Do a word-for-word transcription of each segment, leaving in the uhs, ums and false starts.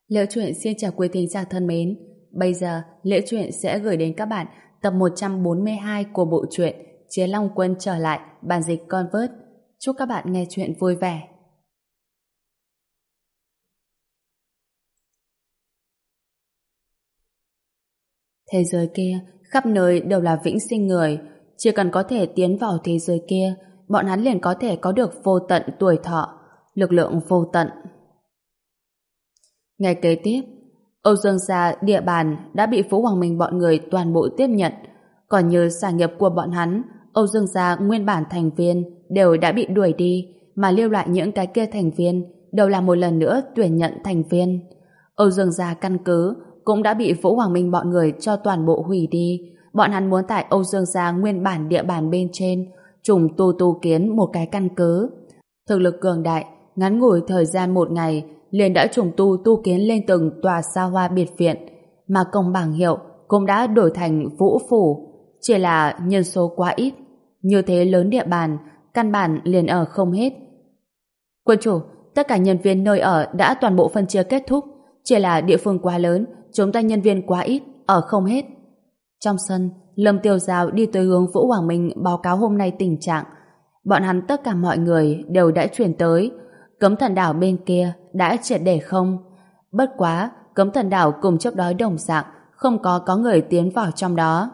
Liễu Chuyện xin chào quý thính giả thân mến. Bây giờ, Liễu Chuyện sẽ gửi đến các bạn tập một trăm bốn mươi hai của bộ truyện Chiến Long Quân trở lại, bản dịch Convert. Chúc các bạn nghe chuyện vui vẻ. Thế giới kia, khắp nơi đều là vĩnh sinh người. Chỉ cần có thể tiến vào thế giới kia, bọn hắn liền có thể có được vô tận tuổi thọ, lực lượng vô tận. Ngày kế tiếp, Âu Dương gia địa bàn đã bị Vũ Hoàng Minh bọn người toàn bộ tiếp nhận. Còn như sản nghiệp của bọn hắn, Âu Dương gia nguyên bản thành viên đều đã bị đuổi đi, mà lưu lại những cái kia thành viên đều là một lần nữa tuyển nhận thành viên. Âu Dương gia căn cứ cũng đã bị Vũ Hoàng Minh bọn người cho toàn bộ hủy đi. Bọn hắn muốn tại Âu Dương gia nguyên bản địa bàn bên trên trùng tu tu kiến một cái căn cứ. Thực lực cường đại, ngắn ngủi thời gian một ngày liền đã trùng tu tu kiến lên từng tòa xa hoa biệt viện, mà công bảng hiệu cũng đã đổi thành Vũ Phủ, chỉ là nhân số quá ít, như thế lớn địa bàn, căn bản liền ở không hết. Quân chủ, tất cả nhân viên nơi ở đã toàn bộ phân chia kết thúc, chỉ là địa phương quá lớn, chúng ta nhân viên quá ít, ở không hết. Trong sân, Lâm Tiêu Giao đi tới hướng Vũ Hoàng Minh báo cáo hôm nay tình trạng. Bọn hắn tất cả mọi người đều đã chuyển tới. Cấm Thần Đảo bên kia đã triệt để không. Bất quá, Cấm Thần Đảo cùng trước đó đồng dạng, không có có người tiến vào trong đó.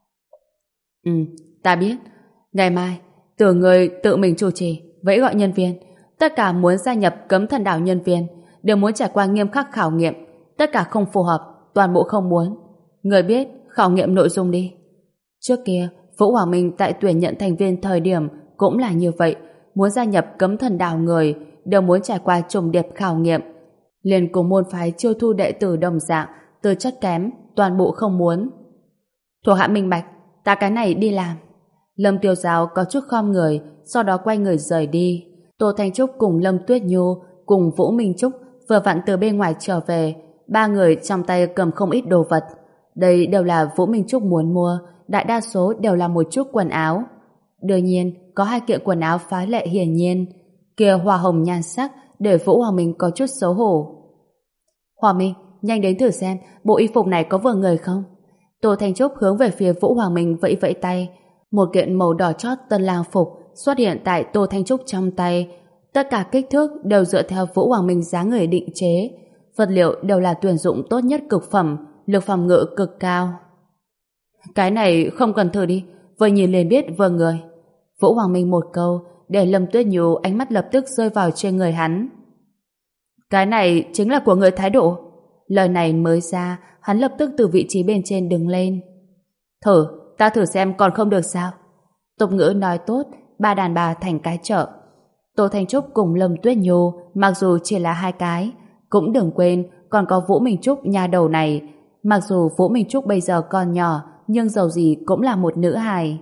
Ừ, ta biết. Ngày mai, từ người tự mình chủ trì, vẫy gọi nhân viên. Tất cả muốn gia nhập Cấm Thần Đảo nhân viên đều muốn trải qua nghiêm khắc khảo nghiệm. Tất cả không phù hợp, toàn bộ không muốn. Người biết, khảo nghiệm nội dung đi. Trước kia, Vũ Hoàng Minh tại tuyển nhận thành viên thời điểm cũng là như vậy. Muốn gia nhập Cấm Thần Đảo người đều muốn trải qua trùng điệp khảo nghiệm. Liền cùng môn phái chiêu thu đệ tử đồng dạng, tư chất kém, toàn bộ không muốn. Thuộc hạ minh bạch, ta cái này đi làm. Lâm Tiêu Giao có chút khom người, sau đó quay người rời đi. Tô Thanh Trúc cùng Lâm Tuyết Nhu cùng Vũ Minh Trúc vừa vặn từ bên ngoài trở về, ba người trong tay cầm không ít đồ vật. Đây đều là Vũ Minh Trúc muốn mua, đại đa số đều là một chút quần áo. Đương nhiên, có hai kiện quần áo phá lệ hiển nhiên. Kia hoa hồng nhan sắc để Vũ Hoàng Minh có chút xấu hổ. Hoàng Minh, nhanh đến thử xem bộ y phục này có vừa người không? Tô Thanh Trúc hướng về phía Vũ Hoàng Minh vẫy vẫy tay. Một kiện màu đỏ chót tân lang phục xuất hiện tại Tô Thanh Trúc trong tay. Tất cả kích thước đều dựa theo Vũ Hoàng Minh dáng người định chế. Vật liệu đều là tuyển dụng tốt nhất cực phẩm, lực phòng ngự cực cao. Cái này không cần thử đi, vừa nhìn liền biết vừa người. Vũ Hoàng Minh một câu để Lâm Tuyết Nhu ánh mắt lập tức rơi vào trên người hắn. Cái này chính là của người thái độ. Lời này mới ra, hắn lập tức từ vị trí bên trên đứng lên. Thử, ta thử xem còn không được sao? Tục ngữ nói tốt, ba đàn bà thành cái chợ. Tô Thanh Trúc cùng Lâm Tuyết Nhu mặc dù chỉ là hai cái, cũng đừng quên còn có Vũ Minh Trúc nhà đầu này. Mặc dù Vũ Minh Trúc bây giờ còn nhỏ, nhưng dầu gì cũng là một nữ hài.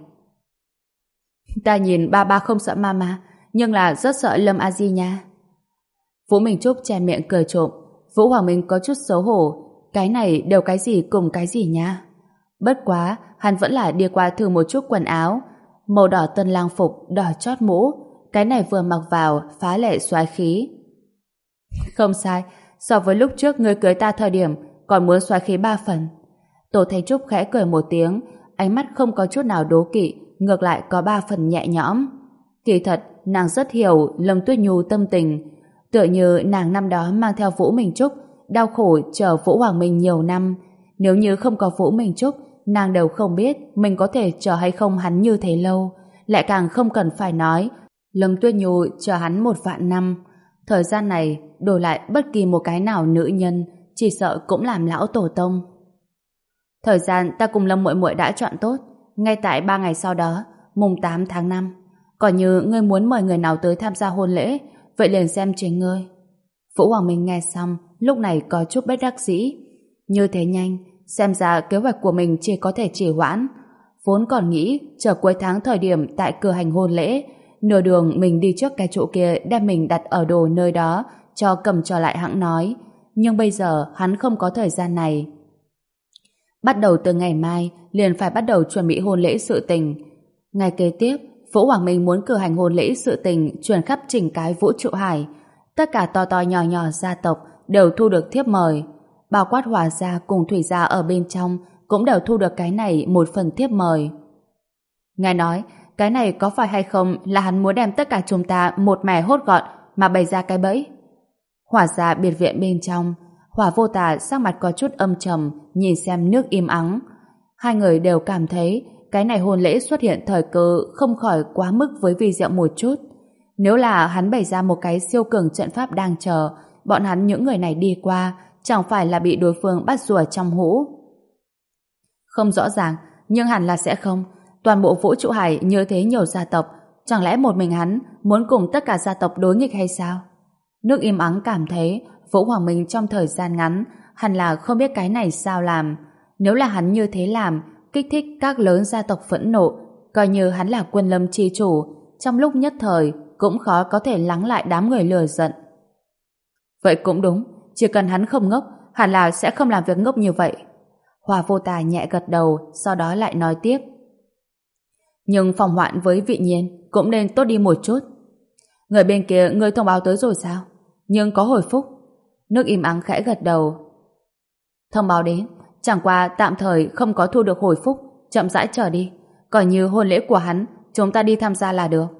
Ta nhìn ba ba không sợ mama, nhưng là rất sợ Lâm A Di nha. Vũ Minh Trúc che miệng cười trộm. Vũ Hoàng Minh có chút xấu hổ. Cái này đều cái gì cùng cái gì nha. Bất quá, hắn vẫn là đi qua thử một chút quần áo. Màu đỏ tân lang phục, đỏ chót mũ. Cái này vừa mặc vào, phá lệ xoái khí. Không sai, so với lúc trước ngươi cưới ta thời điểm, còn muốn xoái khí ba phần. Tô Thanh Trúc khẽ cười một tiếng, ánh mắt không có chút nào đố kỵ, ngược lại có ba phần nhẹ nhõm. Kỳ thật, nàng rất hiểu Lâm Tuyết Nhu tâm tình. Tựa như nàng năm đó mang theo Vũ Minh Trúc, đau khổ chờ Vũ Hoàng Minh nhiều năm. Nếu như không có Vũ Minh Trúc, nàng đều không biết mình có thể chờ hay không hắn như thế lâu. Lại càng không cần phải nói, Lâm Tuyết Nhu chờ hắn một vạn năm. Thời gian này, đổi lại bất kỳ một cái nào nữ nhân, chỉ sợ cũng làm lão tổ tông. Thời gian ta cùng Lâm muội muội đã chọn tốt, ngay tại ba ngày sau đó, mùng tám tháng năm. Còn như ngươi muốn mời người nào tới tham gia hôn lễ, vậy liền xem chính ngươi. Vũ Hoàng Minh nghe xong, lúc này có chút bất đắc dĩ. Như thế nhanh, xem ra kế hoạch của mình chỉ có thể trì hoãn. Vốn còn nghĩ chờ cuối tháng thời điểm tại cửa hành hôn lễ, nửa đường mình đi trước cái chỗ kia đem mình đặt ở đồ nơi đó, cho cầm trở lại hãng nói. Nhưng bây giờ hắn không có thời gian này. Bắt đầu từ ngày mai, liền phải bắt đầu chuẩn bị hôn lễ sự tình. Ngày kế tiếp, Vũ Hoàng Minh muốn cử hành hôn lễ sự tình truyền khắp chỉnh cái vũ trụ hải. Tất cả to to nhỏ nhỏ gia tộc đều thu được thiếp mời. Bao quát Hòa gia cùng Thủy gia ở bên trong cũng đều thu được cái này một phần thiếp mời. Nghe nói, cái này có phải hay không là hắn muốn đem tất cả chúng ta một mẻ hốt gọn mà bày ra cái bẫy? Hỏa gia biệt viện bên trong, Hỏa Vô Tà sắc mặt có chút âm trầm, nhìn xem nước im ắng. Hai người đều cảm thấy cái này hôn lễ xuất hiện thời cơ không khỏi quá mức với vi diệu một chút. Nếu là hắn bày ra một cái siêu cường trận pháp đang chờ, bọn hắn những người này đi qua, chẳng phải là bị đối phương bắt rùa trong hũ. Không rõ ràng, nhưng hẳn là sẽ không. Toàn bộ vũ trụ hải như thế nhiều gia tộc, chẳng lẽ một mình hắn muốn cùng tất cả gia tộc đối nghịch hay sao? Nước im ắng cảm thấy Vũ Hoàng Minh trong thời gian ngắn hẳn là không biết cái này sao làm. Nếu là hắn như thế làm, kích thích các lớn gia tộc phẫn nộ, coi như hắn là quân lâm chi chủ, trong lúc nhất thời cũng khó có thể lắng lại đám người lừa giận. Vậy cũng đúng, chỉ cần hắn không ngốc, hẳn là sẽ không làm việc ngốc như vậy. Hòa Vô Tà nhẹ gật đầu, sau đó lại nói tiếp. Nhưng phòng hoạn với Vị Nhiên cũng nên tốt đi một chút. Người bên kia người thông báo tới rồi sao? Nhưng có hồi phúc. Nước im ắng khẽ gật đầu. Thông báo đến, chẳng qua tạm thời không có thu được hồi phúc, chậm rãi chờ đi. Coi như hôn lễ của hắn, chúng ta đi tham gia là được.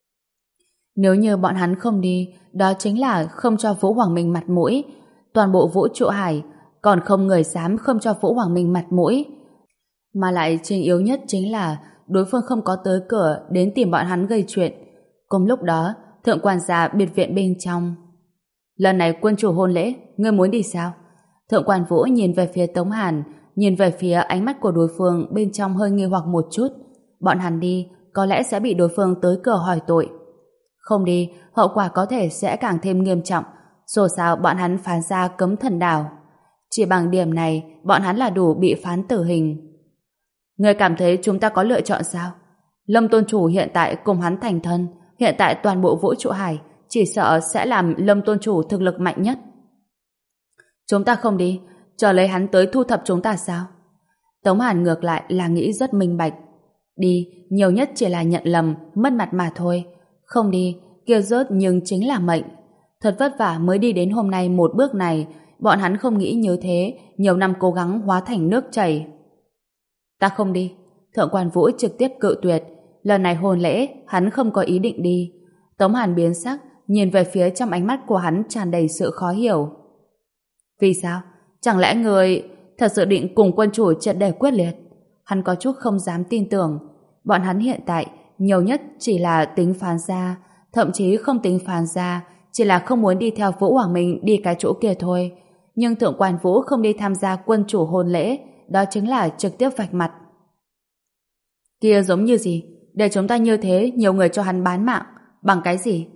Nếu như bọn hắn không đi, đó chính là không cho Vũ Hoàng Minh mặt mũi. Toàn bộ vũ trụ hải, còn không người dám không cho Vũ Hoàng Minh mặt mũi. Mà lại chính yếu nhất chính là đối phương không có tới cửa đến tìm bọn hắn gây chuyện. Cùng lúc đó, thượng quan gia biệt viện bên trong. Lần này quân chủ hôn lễ, ngươi muốn đi sao? Thượng quan Vũ nhìn về phía Tống Hàn, nhìn về phía ánh mắt của đối phương bên trong hơi nghi hoặc một chút. Bọn hắn đi, có lẽ sẽ bị đối phương tới cửa hỏi tội. Không đi, hậu quả có thể sẽ càng thêm nghiêm trọng. Dù sao bọn hắn phán ra cấm thần đảo. Chỉ bằng điểm này, bọn hắn là đủ bị phán tử hình. Ngươi cảm thấy chúng ta có lựa chọn sao? Lâm Tôn Chủ hiện tại cùng hắn thành thân, hiện tại toàn bộ vũ trụ hải chỉ sợ sẽ làm Lâm Tôn Chủ thực lực mạnh nhất. Chúng ta không đi, chờ lấy hắn tới thu thập chúng ta sao? Tống Hàn ngược lại là nghĩ rất minh bạch. Đi, nhiều nhất chỉ là nhận lầm, mất mặt mà thôi. Không đi, kia rớt nhưng chính là mệnh. Thật vất vả mới đi đến hôm nay một bước này, bọn hắn không nghĩ như thế, nhiều năm cố gắng hóa thành nước chảy. Ta không đi. Thượng quan Vũ trực tiếp cự tuyệt. Lần này hôn lễ, hắn không có ý định đi. Tống Hàn biến sắc, nhìn về phía trong ánh mắt của hắn tràn đầy sự khó hiểu. Vì sao? Chẳng lẽ người thật sự định cùng quân chủ triệt để quyết liệt? Hắn có chút không dám tin tưởng. Bọn hắn hiện tại nhiều nhất chỉ là tính phán ra, thậm chí không tính phán ra, chỉ là không muốn đi theo Vũ Hoàng Minh đi cái chỗ kia thôi. Nhưng thượng quan Vũ không đi tham gia quân chủ hôn lễ, đó chính là trực tiếp vạch mặt. Kia giống như gì? Để chúng ta như thế, nhiều người cho hắn bán mạng. Bằng cái gì?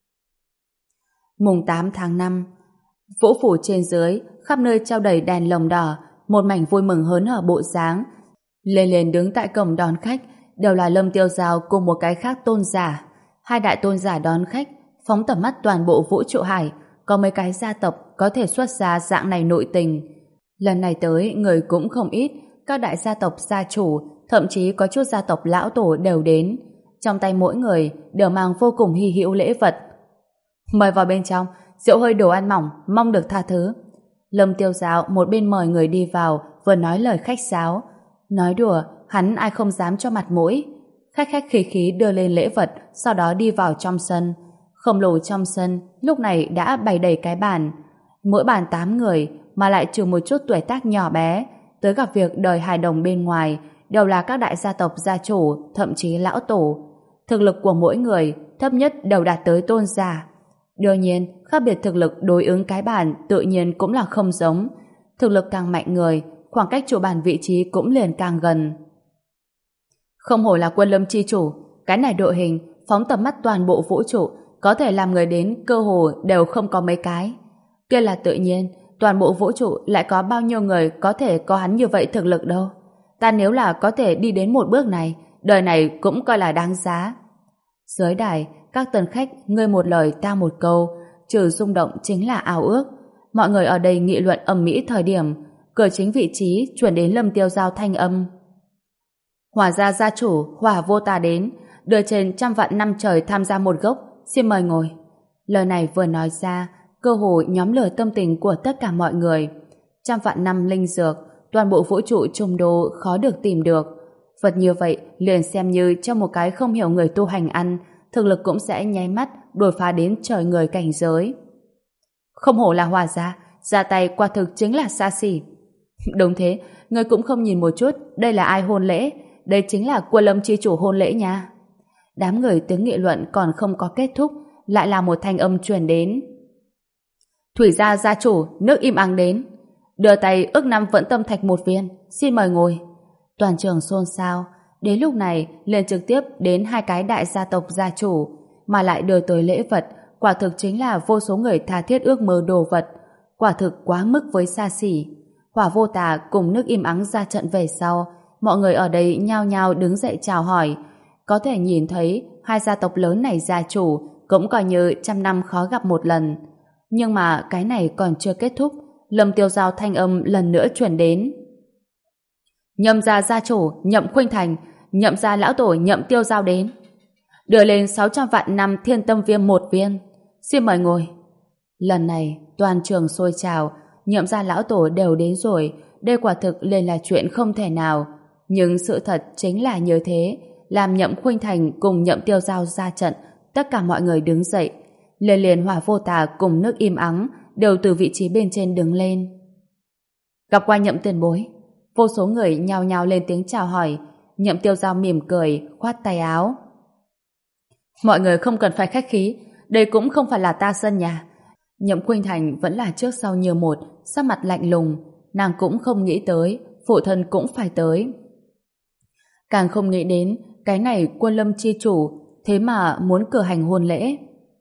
Mùng tám tháng năm, Vũ phủ trên dưới, khắp nơi treo đầy đèn lồng đỏ, một mảnh vui mừng hớn hở bộ dáng. Lên lên đứng tại cổng đón khách, đều là Lâm Tiêu Giao cùng một cái khác tôn giả. Hai đại tôn giả đón khách, phóng tầm mắt toàn bộ vũ trụ hải, có mấy cái gia tộc có thể xuất ra dạng này nội tình. Lần này tới, người cũng không ít, các đại gia tộc gia chủ, thậm chí có chút gia tộc lão tổ đều đến. Trong tay mỗi người đều mang vô cùng hy hữu lễ vật. Mời vào bên trong, rượu hơi đồ ăn mỏng, mong được tha thứ. Lâm Tiêu Giao một bên mời người đi vào, vừa nói lời khách sáo. Nói đùa, hắn ai không dám cho mặt mũi. Khách khách khí khí đưa lên lễ vật, sau đó đi vào trong sân. Khổng lồ trong sân, lúc này đã bày đầy cái bàn. Mỗi bàn tám người, mà lại trừ một chút tuổi tác nhỏ bé, tới gặp việc đời hài đồng bên ngoài, đều là các đại gia tộc gia chủ, thậm chí lão tổ. Thực lực của mỗi người, thấp nhất đều đạt tới tôn giả. Đương nhiên, khác biệt thực lực đối ứng cái bàn tự nhiên cũng là không giống. Thực lực càng mạnh người, khoảng cách chủ bàn vị trí cũng liền càng gần. Không hổ là quân lâm chi chủ, cái này đội hình, phóng tầm mắt toàn bộ vũ trụ, có thể làm người đến cơ hồ đều không có mấy cái. Kia là tự nhiên, toàn bộ vũ trụ lại có bao nhiêu người có thể có hắn như vậy thực lực đâu. Ta nếu là có thể đi đến một bước này, đời này cũng coi là đáng giá. Dưới đài, các tân khách ngươi một lời ta một câu, trừ rung động chính là ao ước. Mọi người ở đây nghị luận ầm ĩ thời điểm, cửa chính vị trí chuyển đến Lâm Tiêu Giao thanh âm. Hỏa gia gia chủ Hỏa Vô Tà đến, đưa trên trăm vạn năm trời tham gia một gốc, xin mời ngồi. Lời này vừa nói ra, cơ hồ nhóm lửa tâm tình của tất cả mọi người. Trăm vạn năm linh dược, toàn bộ vũ trụ trung đô khó được tìm được. Vật như vậy liền xem như cho một cái không hiểu người tu hành ăn, thực lực cũng sẽ nháy mắt đột phá đến trời người cảnh giới. Không hổ là hòa gia, ra tay quả thực chính là xa xỉ. Đúng thế, người cũng không nhìn một chút đây là ai hôn lễ, đây chính là Quân Lâm chi chủ hôn lễ nha. Đám người tiếng nghị luận còn không có kết thúc, lại là một thanh âm truyền đến. Thủy gia gia chủ, nước im ắng đến. Đưa tay ước năm vẫn tâm thạch một viên, xin mời ngồi. Toàn trường xôn xao, đến lúc này liền trực tiếp đến hai cái đại gia tộc gia chủ, mà lại đưa tới lễ vật, quả thực chính là vô số người tha thiết ước mơ đồ vật, quả thực quá mức với xa xỉ. Hỏa Vô Tà cùng nước im ắng ra trận về sau, mọi người ở đây nhao nhao đứng dậy chào hỏi. Có thể nhìn thấy hai gia tộc lớn này gia chủ cũng coi như trăm năm khó gặp một lần. Nhưng mà cái này còn chưa kết thúc, Lâm Tiêu Giao thanh âm lần nữa truyền đến. Nhậm gia gia chủ Nhậm Khuynh Thành, Nhậm gia lão tổ Nhậm Tiêu Giao đến. Đưa lên sáu trăm vạn năm thiên tâm viêm một viên. Xin mời ngồi. Lần này toàn trường sôi trào, Nhậm gia lão tổ đều đến rồi, đây quả thực lên là chuyện không thể nào. Nhưng sự thật chính là như thế, làm Nhậm Khuynh Thành cùng Nhậm Tiêu Giao ra trận, tất cả mọi người đứng dậy. Liền liền Hỏa Vô Tà cùng nước im ắng đều từ vị trí bên trên đứng lên. Gặp qua Nhậm tiền bối, vô số người nhao nhao lên tiếng chào hỏi. Nhậm Tiêu Giao mỉm cười, khoát tay áo. Mọi người không cần phải khách khí, đây cũng không phải là ta sân nhà. Nhậm Khuynh Thành vẫn là trước sau như một, sắc mặt lạnh lùng, nàng cũng không nghĩ tới, phụ thân cũng phải tới. Càng không nghĩ đến, cái này Quân Lâm chi chủ, thế mà muốn cử hành hôn lễ.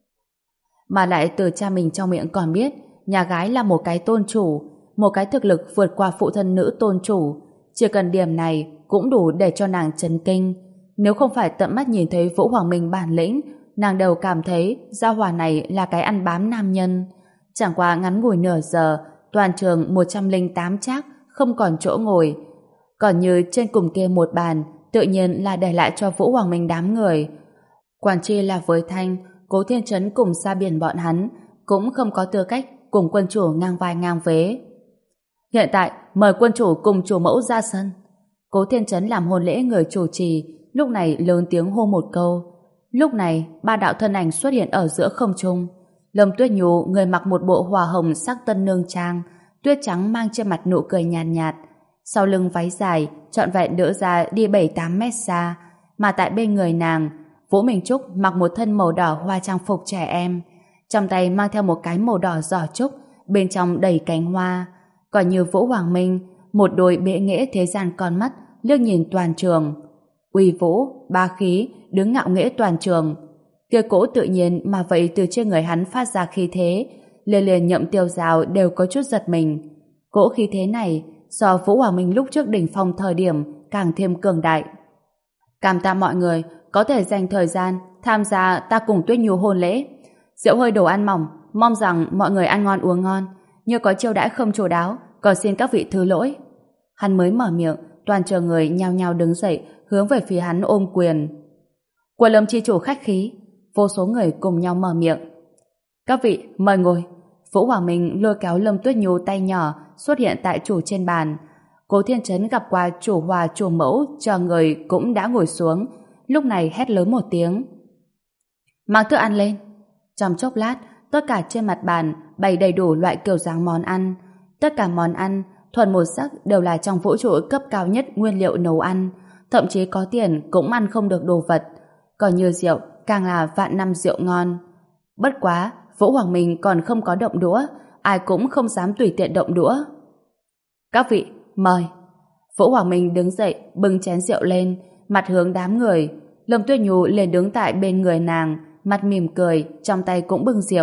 Mà lại từ cha mình trong miệng còn biết, nhà gái là một cái tôn chủ, một cái thực lực vượt qua phụ thân nữ tôn chủ. Chỉ cần điểm này cũng đủ để cho nàng chấn kinh. Nếu không phải tận mắt nhìn thấy Vũ Hoàng Minh bản lĩnh, nàng đều cảm thấy gia hỏa này là cái ăn bám nam nhân. Chẳng qua ngắn ngủi nửa giờ, toàn trường một trăm lẻ tám trác không còn chỗ ngồi. Còn như trên cùng kia một bàn, tự nhiên là để lại cho Vũ Hoàng Minh đám người. Quản chi là với Thanh, Cố Thiên Trấn cùng Sa Biển bọn hắn cũng không có tư cách cùng quân chủ ngang vai ngang vế. Hiện tại mời quân chủ cùng chủ mẫu ra sân. Cố Thiên Trấn làm hôn lễ người chủ trì, lúc này lớn tiếng hô một câu. Lúc này ba đạo thân ảnh xuất hiện ở giữa không trung. Lâm Tuyết Nhu, người mặc một bộ hòa hồng sắc tân nương trang, tuyết trắng mang trên mặt nụ cười nhàn nhạt, nhạt, sau lưng váy dài trọn vẹn đỡ ra đi bảy tám mét xa, mà tại bên người nàng Vũ Minh Trúc mặc một thân màu đỏ hoa trang phục trẻ em, trong tay mang theo một cái màu đỏ giỏ trúc, bên trong đầy cánh hoa. Còn như Vũ Hoàng Minh, một đôi bệ nghệ thế gian con mắt liếc nhìn toàn trường, uy vũ, ba khí, đứng ngạo nghễ toàn trường. Kia cỗ tự nhiên mà vậy từ trên người hắn phát ra khí thế, liền liền Nhậm Tiêu Giao đều có chút giật mình. Cỗ khí thế này so Vũ Hoàng Minh lúc trước đỉnh phong thời điểm càng thêm cường đại. Cảm tạ mọi người có thể dành thời gian tham gia ta cùng Tuyết Nhu hôn lễ. Rượu hơi đồ ăn mỏng, mong rằng mọi người ăn ngon uống ngon, như có chiêu đãi không chu đáo, còn xin các vị thứ lỗi. Hắn mới mở miệng, toàn trường người nhao nhao đứng dậy, hướng về phía hắn ôm quyền. Quân Lâm chi chủ khách khí. Vô số người cùng nhau mở miệng. Các vị mời ngồi. Vũ Hoàng Minh lôi kéo Lâm Tuyết Nhu tay nhỏ xuất hiện tại chủ trên bàn. Cố Thiên Trấn gặp qua chủ hòa chủ mẫu chờ người cũng đã ngồi xuống, lúc này hét lớn một tiếng. Mang thức ăn lên. Trong chốc lát, tất cả trên mặt bàn bày đầy đủ loại kiểu dáng món ăn. Tất cả món ăn thuần một sắc đều là trong vũ trụ cấp cao nhất nguyên liệu nấu ăn, thậm chí có tiền cũng ăn không được đồ vật. Còn như rượu, càng là vạn năm rượu ngon. Bất quá, Vũ Hoàng Minh còn không có động đũa, ai cũng không dám tùy tiện động đũa. Các vị, mời. Vũ Hoàng Minh đứng dậy, bưng chén rượu lên, mặt hướng đám người. Lâm Tuyết Nhu liền đứng tại bên người nàng, mặt mỉm cười, trong tay cũng bưng rượu.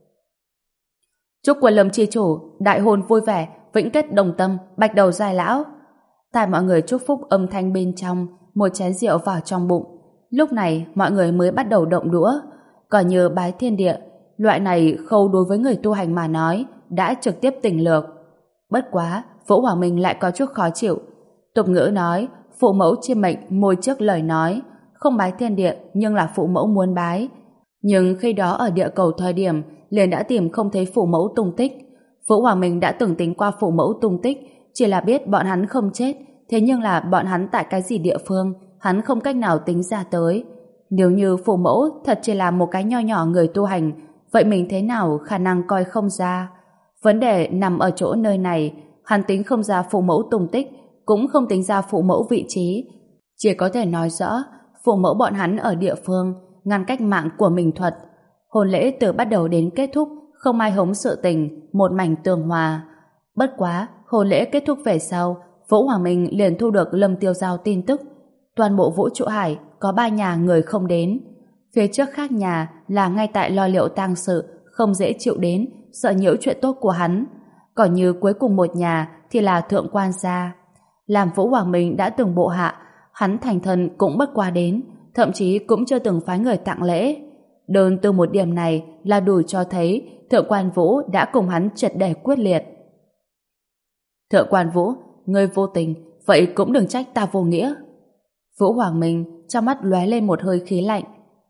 Chúc Quân Lâm chi chủ đại hôn vui vẻ, vĩnh kết đồng tâm, bạch đầu dài lão. Tại mọi người chúc phúc âm thanh bên trong, một chén rượu vào trong bụng. Lúc này mọi người mới bắt đầu động đũa. Còn như bái thiên địa, loại này khâu đối với người tu hành mà nói đã trực tiếp tỉnh lược. Bất quá, Vũ Hoàng Minh lại có chút khó chịu. Tục ngữ nói, phụ mẫu chiêm mệnh môi trước lời nói, không bái thiên địa nhưng là phụ mẫu muốn bái. Nhưng khi đó ở địa cầu thời điểm, liền đã tìm không thấy phụ mẫu tung tích. Vũ Hoàng Minh đã từng tính qua phụ mẫu tung tích, chỉ là biết bọn hắn không chết, thế nhưng là bọn hắn tại cái gì địa phương, hắn không cách nào tính ra tới. Nếu như phụ mẫu thật chỉ là một cái nho nhỏ người tu hành, vậy mình thế nào khả năng coi không ra? Vấn đề nằm ở chỗ nơi này, hắn tính không ra phụ mẫu tung tích, cũng không tính ra phụ mẫu vị trí. Chỉ có thể nói rõ, phụ mẫu bọn hắn ở địa phương, ngăn cách mạng của mình thuật. Hôn lễ từ bắt đầu đến kết thúc, không ai hống sự tình, một mảnh tường hòa. Bất quá, hôn lễ kết thúc về sau, Vũ Hoàng Minh liền thu được Lâm Tiêu Giao tin tức. Toàn bộ Vũ Trụ Hải có ba nhà người không đến. Phía trước khác nhà là ngay tại lo liệu tang sự, không dễ chịu đến, sợ nhiễu chuyện tốt của hắn. Còn như cuối cùng một nhà thì là Thượng Quan gia. Làm Vũ Hoàng Minh đã từng bộ hạ, hắn thành thần cũng bất qua đến, thậm chí cũng chưa từng phái người tặng lễ. Đơn từ một điểm này là đủ cho thấy Thượng Quan Vũ đã cùng hắn triệt để quyết liệt. Thượng Quan Vũ, ngươi vô tình, vậy cũng đừng trách ta vô nghĩa. Vũ Hoàng Minh trong mắt lóe lên một hơi khí lạnh.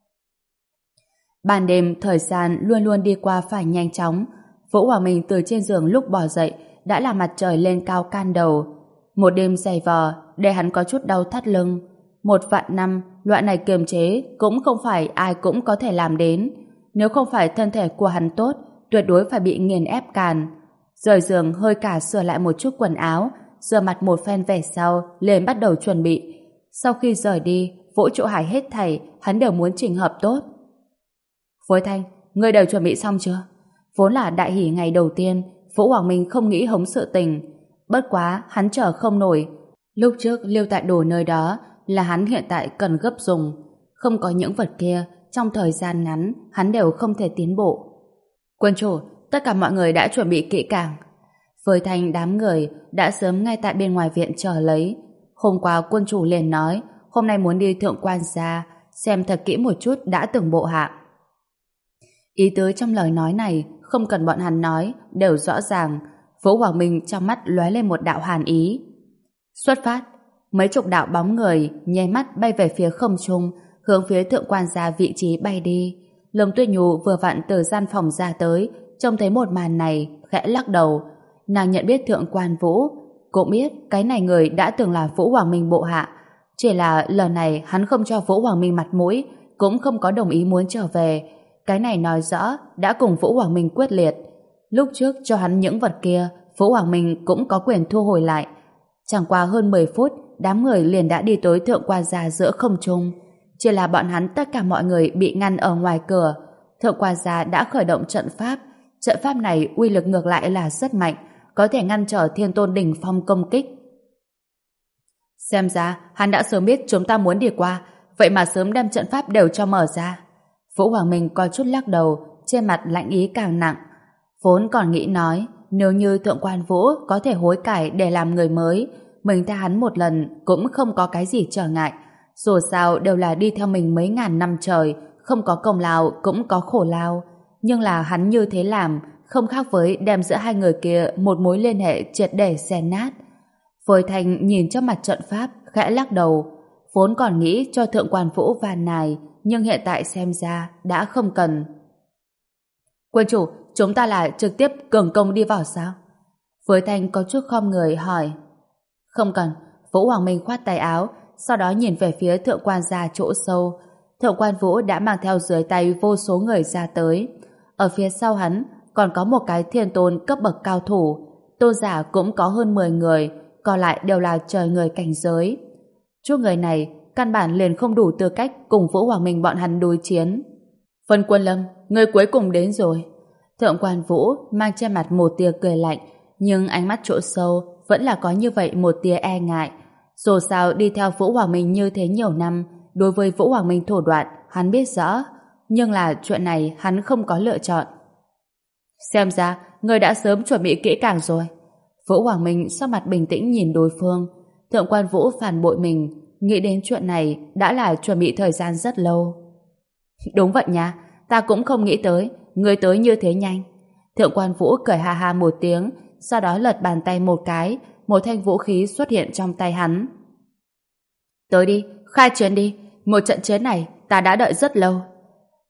Ban đêm thời gian luôn luôn đi qua phải nhanh chóng. Vũ Hoàng Minh từ trên giường lúc bò dậy đã là mặt trời lên cao can đầu. Một đêm dày vò để hắn có chút đau thắt lưng. Một vạn năm loại này kiềm chế cũng không phải ai cũng có thể làm đến. Nếu không phải thân thể của hắn tốt, tuyệt đối phải bị nghiền ép càn. Rời giường hơi cả sửa lại một chút quần áo, rửa mặt một phen về sau liền bắt đầu chuẩn bị. Sau khi rời đi, Vũ Trụ Hải hết thảy hắn đều muốn chỉnh hợp tốt. Phối Thanh, ngươi đều chuẩn bị xong chưa? Vốn là đại hỷ ngày đầu tiên, Vũ Hoàng Minh không nghĩ hống sự tình. Bất quá, hắn chờ không nổi. Lúc trước lưu tại đồ nơi đó là hắn hiện tại cần gấp dùng. Không có những vật kia, trong thời gian ngắn, hắn đều không thể tiến bộ. Quân chủ, tất cả mọi người đã chuẩn bị kỹ càng. Với Thanh đám người đã sớm ngay tại bên ngoài viện chờ lấy. Hôm qua quân chủ liền nói hôm nay muốn đi Thượng Quan gia xem thật kỹ một chút đã từng bộ hạ. Ý tứ trong lời nói này không cần bọn hắn nói đều rõ ràng. Vũ Hoàng Minh trong mắt lóe lên một đạo hàn ý. Xuất phát, mấy chục đạo bóng người nháy mắt bay về phía không trung, hướng phía Thượng Quan gia vị trí bay đi. Lâm Tuyết Nhu vừa vặn từ gian phòng ra tới, trông thấy một màn này khẽ lắc đầu. Nàng nhận biết Thượng Quan Vũ, cũng biết cái này người đã từng là Vũ Hoàng Minh bộ hạ, chỉ là lần này hắn không cho Vũ Hoàng Minh mặt mũi, cũng không có đồng ý muốn trở về. Cái này nói rõ đã cùng Vũ Hoàng Minh quyết liệt. Lúc trước cho hắn những vật kia, Vũ Hoàng Minh cũng có quyền thu hồi lại. Chẳng qua hơn mười phút, đám người liền đã đi tới Thượng Quan gia giữa không trung. Chỉ là bọn hắn tất cả mọi người bị ngăn ở ngoài cửa. Thượng Quan gia đã khởi động trận pháp. Trận pháp này uy lực ngược lại là rất mạnh, có thể ngăn trở Thiên Tôn đỉnh phong công kích. Xem ra hắn đã sớm biết chúng ta muốn đi qua, vậy mà sớm đem trận pháp đều cho mở ra. Vũ Hoàng Minh có chút lắc đầu, trên mặt lạnh ý càng nặng. Vốn còn nghĩ nói, nếu như Thượng Quan Vũ có thể hối cải để làm người mới, mình theo hắn một lần cũng không có cái gì trở ngại. Dù sao đều là đi theo mình mấy ngàn năm trời, không có công lao cũng có khổ lao. Nhưng là hắn như thế làm, không khác với đem giữa hai người kia một mối liên hệ triệt để xé nát. Phôi Thanh nhìn cho mặt trận pháp, khẽ lắc đầu. Vốn còn nghĩ cho Thượng Quan Vũ van nài, nhưng hiện tại xem ra đã không cần. Quân chủ, chúng ta là trực tiếp cường công đi vào sao? Phôi Thanh có chút khom người hỏi. Không cần. Vũ Hoàng Minh khoát tay áo, sau đó nhìn về phía Thượng Quan gia chỗ sâu. Thượng Quan Vũ đã mang theo dưới tay vô số người ra tới. Ở phía sau hắn còn có một cái thiên tôn cấp bậc cao thủ. Tôn giả cũng có hơn mười người, còn lại đều là trời người cảnh giới. Chút người này căn bản liền không đủ tư cách cùng Vũ Hoàng Minh bọn hắn đối chiến. Phân Quân Lâm, người cuối cùng đến rồi. Thượng Quan Vũ mang trên mặt một tia cười lạnh, nhưng ánh mắt chỗ sâu vẫn là có như vậy một tia e ngại. Dù sao đi theo Vũ Hoàng Minh như thế nhiều năm, đối với Vũ Hoàng Minh thủ đoạn hắn biết rõ, nhưng là chuyện này hắn không có lựa chọn. Xem ra người đã sớm chuẩn bị kỹ càng rồi. Vũ Hoàng Minh sắc mặt bình tĩnh nhìn đối phương. Thượng Quan Vũ phản bội mình, nghĩ đến chuyện này đã là chuẩn bị thời gian rất lâu. Đúng vậy nha, ta cũng không nghĩ tới người tới như thế nhanh. Thượng Quan Vũ cười ha ha một tiếng, sau đó lật bàn tay một cái, một thanh vũ khí xuất hiện trong tay hắn. Tới đi, khai chiến đi, một trận chiến này ta đã đợi rất lâu.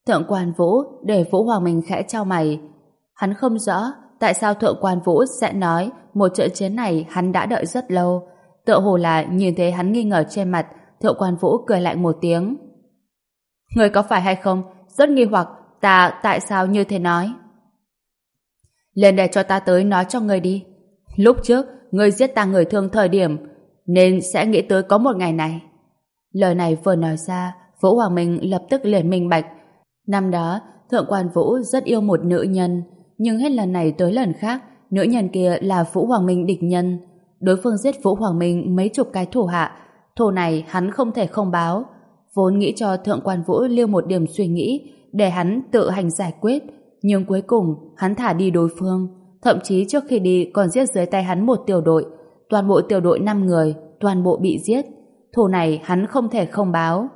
Thượng quan Vũ để Vũ Hoàng Minh khẽ chau mày. Hắn không rõ tại sao Thượng quan Vũ sẽ nói một trận chiến này hắn đã đợi rất lâu. Tựa hồ là nhìn thấy hắn nghi ngờ trên mặt, Thượng quan Vũ cười lạnh một tiếng. Người có phải hay không? Rất nghi hoặc ta tại sao như thế nói. Lên để cho ta tới nói cho người đi. Lúc trước, người giết ta người thương thời điểm, nên sẽ nghĩ tới có một ngày này. Lời này vừa nói ra, Vũ Hoàng Minh lập tức liền minh bạch. Năm đó, Thượng quan Vũ rất yêu một nữ nhân, nhưng hết lần này tới lần khác, nữ nhân kia là Vũ Hoàng Minh địch nhân. Đối phương giết Vũ Hoàng Minh mấy chục cái thủ hạ, thù này hắn không thể không báo. Vốn nghĩ cho Thượng quan Vũ lưu một điểm suy nghĩ để hắn tự hành giải quyết, nhưng cuối cùng hắn thả đi đối phương, thậm chí trước khi đi còn giết dưới tay hắn một tiểu đội, toàn bộ tiểu đội năm người, toàn bộ bị giết. Thù này hắn không thể không báo.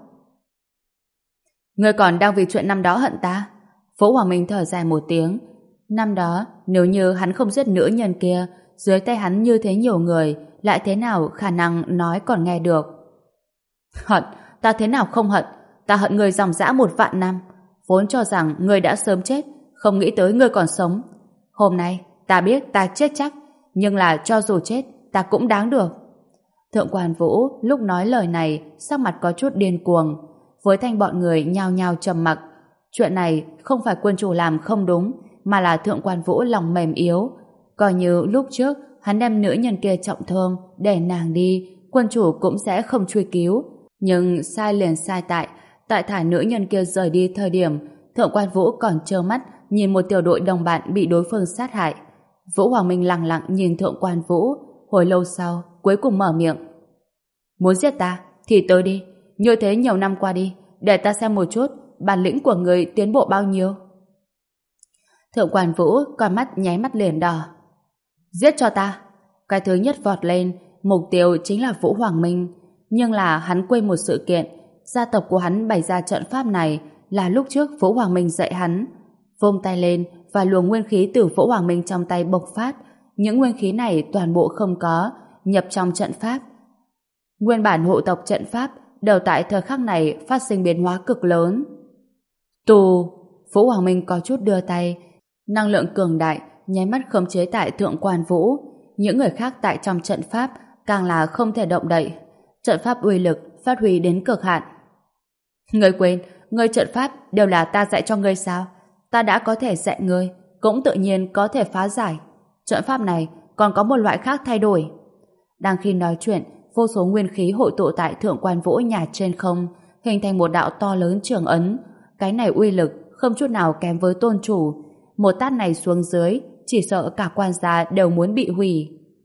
Ngươi còn đang vì chuyện năm đó hận ta? Vũ Hoàng Minh thở dài một tiếng. Năm đó, nếu như hắn không giết nữ nhân kia, dưới tay hắn như thế nhiều người, lại thế nào khả năng nói còn nghe được? Hận, ta thế nào không hận? Ta hận ngươi dòng dã một vạn năm, vốn cho rằng ngươi đã sớm chết, không nghĩ tới ngươi còn sống. Hôm nay, ta biết ta chết chắc, nhưng là cho dù chết, ta cũng đáng được. Thượng quan Vũ lúc nói lời này, sắc mặt có chút điên cuồng. Với thanh bọn người nhao nhao trầm mặc. Chuyện này không phải quân chủ làm không đúng, mà là Thượng quan Vũ lòng mềm yếu. Coi như lúc trước hắn đem nữ nhân kia trọng thương để nàng đi, quân chủ cũng sẽ không truy cứu. Nhưng sai liền sai tại, tại thả nữ nhân kia rời đi thời điểm, Thượng quan Vũ còn trơ mắt nhìn một tiểu đội đồng bạn bị đối phương sát hại. Vũ Hoàng Minh lặng lặng nhìn Thượng quan Vũ, hồi lâu sau cuối cùng mở miệng. Muốn giết ta thì tới đi, như thế nhiều năm qua đi, để ta xem một chút bản lĩnh của người tiến bộ bao nhiêu. Thượng quan Vũ con mắt nháy mắt liền đỏ. Giết cho ta. Cái thứ nhất vọt lên, mục tiêu chính là Vũ Hoàng Minh. Nhưng là hắn quên một sự kiện, gia tộc của hắn bày ra trận pháp này là lúc trước Vũ Hoàng Minh dạy hắn. Vung tay lên và luồng nguyên khí từ Vũ Hoàng Minh trong tay bộc phát. Những nguyên khí này toàn bộ không có, nhập trong trận pháp. Nguyên bản hộ tộc trận pháp đều tại thời khắc này phát sinh biến hóa cực lớn. Tù! Vũ Hoàng Minh có chút đưa tay, năng lượng cường đại nháy mắt khống chế tại Thượng quan Vũ. Những người khác tại trong trận pháp càng là không thể động đậy. Trận pháp uy lực phát huy đến cực hạn. Ngươi quên, ngươi trận pháp đều là ta dạy cho ngươi sao? Ta đã có thể dạy ngươi, cũng tự nhiên có thể phá giải. Trận pháp này còn có một loại khác thay đổi. Đang khi nói chuyện, vô số nguyên khí hội tụ tại Thượng quan Vũ nhạt trên không, hình thành một đạo to lớn trường ấn. Cái này uy lực không chút nào kém với tôn chủ. Một tát này xuống dưới, chỉ sợ cả quan gia đều muốn bị hủy.